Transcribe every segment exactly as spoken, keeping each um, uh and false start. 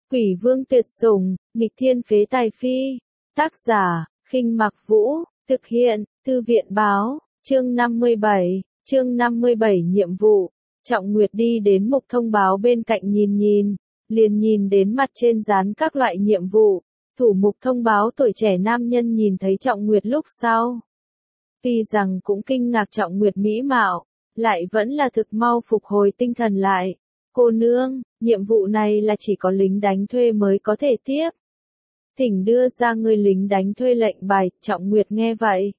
Quỷ vương tuyệt sủng, nghịch thiên phế tài phi. Tác giả, Khinh Mặc Vũ, thực hiện, Thư viện báo, chương năm mươi bảy, chương năm mươi bảy nhiệm vụ. Trọng Nguyệt đi đến mục thông báo bên cạnh nhìn nhìn, liền nhìn đến mặt trên dán các loại nhiệm vụ. Thủ mục thông báo tuổi trẻ nam nhân nhìn thấy Trọng Nguyệt lúc sau. Tuy rằng cũng kinh ngạc Trọng Nguyệt mỹ mạo, lại vẫn là thực mau phục hồi tinh thần lại. Cô nương, nhiệm vụ này là chỉ có lính đánh thuê mới có thể tiếp. Thỉnh đưa ra người lính đánh thuê lệnh bài. Trọng Nguyệt nghe vậy,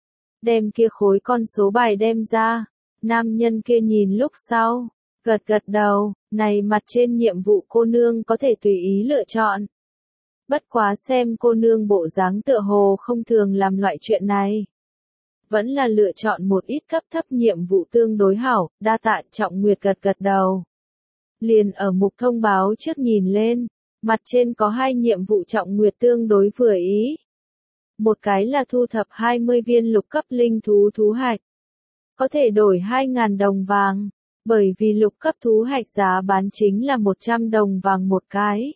đem kia khối con số bài đem ra. Nam nhân kia nhìn lúc sau, gật gật đầu, này mặt trên nhiệm vụ cô nương có thể tùy ý lựa chọn. Bất quá xem cô nương bộ dáng tựa hồ không thường làm loại chuyện này. Vẫn là lựa chọn một ít cấp thấp nhiệm vụ tương đối hảo. Đa tạ. Trọng Nguyệt gật gật đầu. Liền ở mục thông báo trước nhìn lên, mặt trên có hai nhiệm vụ Trọng Nguyệt tương đối vừa ý. Một cái là thu thập hai mươi viên lục cấp linh thú thú hạch. Có thể đổi hai nghìn đồng vàng, bởi vì lục cấp thú hạch giá bán chính là một trăm đồng vàng một cái.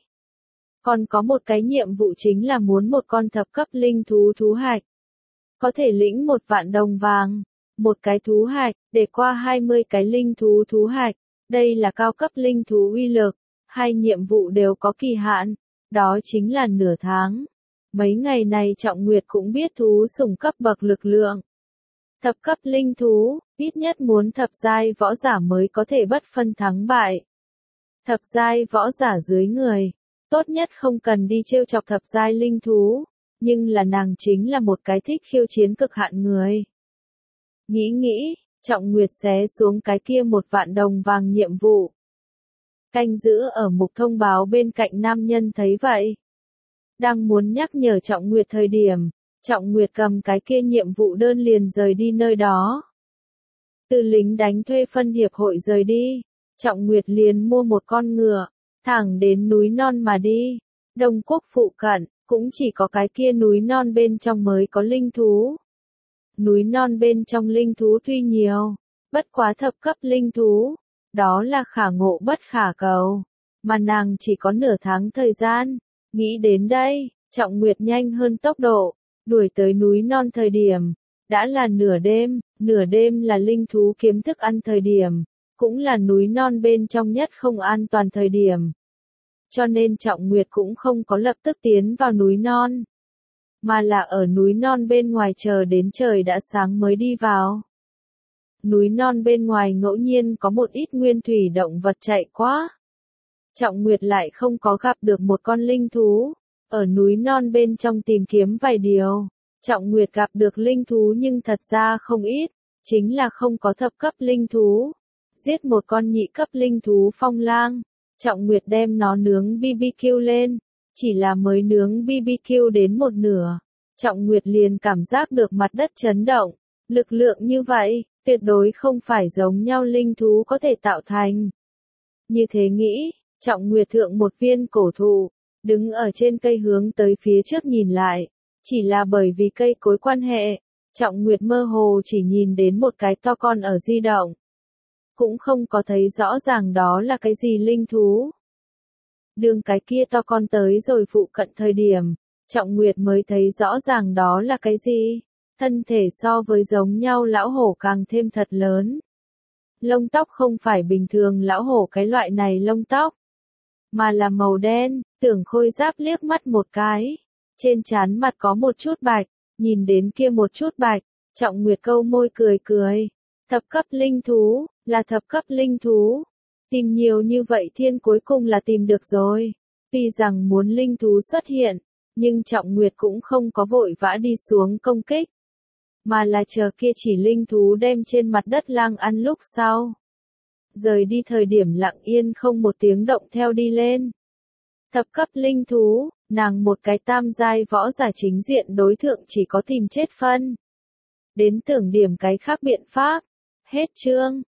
Còn có một cái nhiệm vụ chính là muốn một con thập cấp linh thú thú hạch. Có thể lĩnh một vạn đồng vàng, một cái thú hạch, để qua hai mươi cái linh thú thú hạch. Đây là cao cấp linh thú uy lực, hai nhiệm vụ đều có kỳ hạn, đó chính là nửa tháng. Mấy ngày này Trọng Nguyệt cũng biết thú sủng cấp bậc lực lượng. Thập cấp linh thú, ít nhất muốn thập giai võ giả mới có thể bất phân thắng bại. Thập giai võ giả dưới người, tốt nhất không cần đi trêu chọc thập giai linh thú, nhưng là nàng chính là một cái thích khiêu chiến cực hạn người. Nghĩ nghĩ, Trọng Nguyệt xé xuống cái kia một vạn đồng vàng nhiệm vụ. Canh giữ ở mục thông báo bên cạnh nam nhân thấy vậy, đang muốn nhắc nhở Trọng Nguyệt thời điểm, Trọng Nguyệt cầm cái kia nhiệm vụ đơn liền rời đi nơi đó. Từ lính đánh thuê phân hiệp hội rời đi, Trọng Nguyệt liền mua một con ngựa, thẳng đến núi non mà đi. Đông Quốc phụ cận, cũng chỉ có cái kia núi non bên trong mới có linh thú. Núi non bên trong linh thú tuy nhiều, bất quá thập cấp linh thú, đó là khả ngộ bất khả cầu, mà nàng chỉ có nửa tháng thời gian. Nghĩ đến đây, Trọng Nguyệt nhanh hơn tốc độ, đuổi tới núi non thời điểm, đã là nửa đêm. Nửa đêm là linh thú kiếm thức ăn thời điểm, cũng là núi non bên trong nhất không an toàn thời điểm. Cho nên Trọng Nguyệt cũng không có lập tức tiến vào núi non, mà là ở núi non bên ngoài chờ đến trời đã sáng mới đi vào. Núi non bên ngoài ngẫu nhiên có một ít nguyên thủy động vật chạy qua. Trọng Nguyệt lại không có gặp được một con linh thú, ở núi non bên trong tìm kiếm vài điều. Trọng Nguyệt gặp được linh thú nhưng thật ra không ít, chính là không có thập cấp linh thú. Giết một con nhị cấp linh thú phong lang, Trọng Nguyệt đem nó nướng bê bê kiu lên, chỉ là mới nướng bê bê kiu đến một nửa, Trọng Nguyệt liền cảm giác được mặt đất chấn động. Lực lượng như vậy, tuyệt đối không phải giống nhau linh thú có thể tạo thành. Như thế nghĩ, Trọng Nguyệt thượng một viên cổ thụ, đứng ở trên cây hướng tới phía trước nhìn lại. Chỉ là bởi vì cây cối quan hệ, Trọng Nguyệt mơ hồ chỉ nhìn đến một cái to con ở di động. Cũng không có thấy rõ ràng đó là cái gì linh thú. Đường cái kia to con tới rồi phụ cận thời điểm, Trọng Nguyệt mới thấy rõ ràng đó là cái gì. Thân thể so với giống nhau lão hổ càng thêm thật lớn. Lông tóc không phải bình thường lão hổ cái loại này lông tóc, mà là màu đen. Tưởng Khôi Giáp liếc mắt một cái, trên trán mặt có một chút bạch, nhìn đến kia một chút bạch, Trọng Nguyệt câu môi cười cười. Thập cấp linh thú, là thập cấp linh thú. Tìm nhiều như vậy thiên cuối cùng là tìm được rồi. Tuy rằng muốn linh thú xuất hiện, nhưng Trọng Nguyệt cũng không có vội vã đi xuống công kích, mà là chờ kia chỉ linh thú đem trên mặt đất lang ăn lúc sau. Rời đi thời điểm lặng yên không một tiếng động theo đi lên. Thập cấp linh thú, nàng một cái tam giai võ giả chính diện đối thượng chỉ có tìm chết phân. Đến tưởng điểm cái khác biện pháp. Hết chương.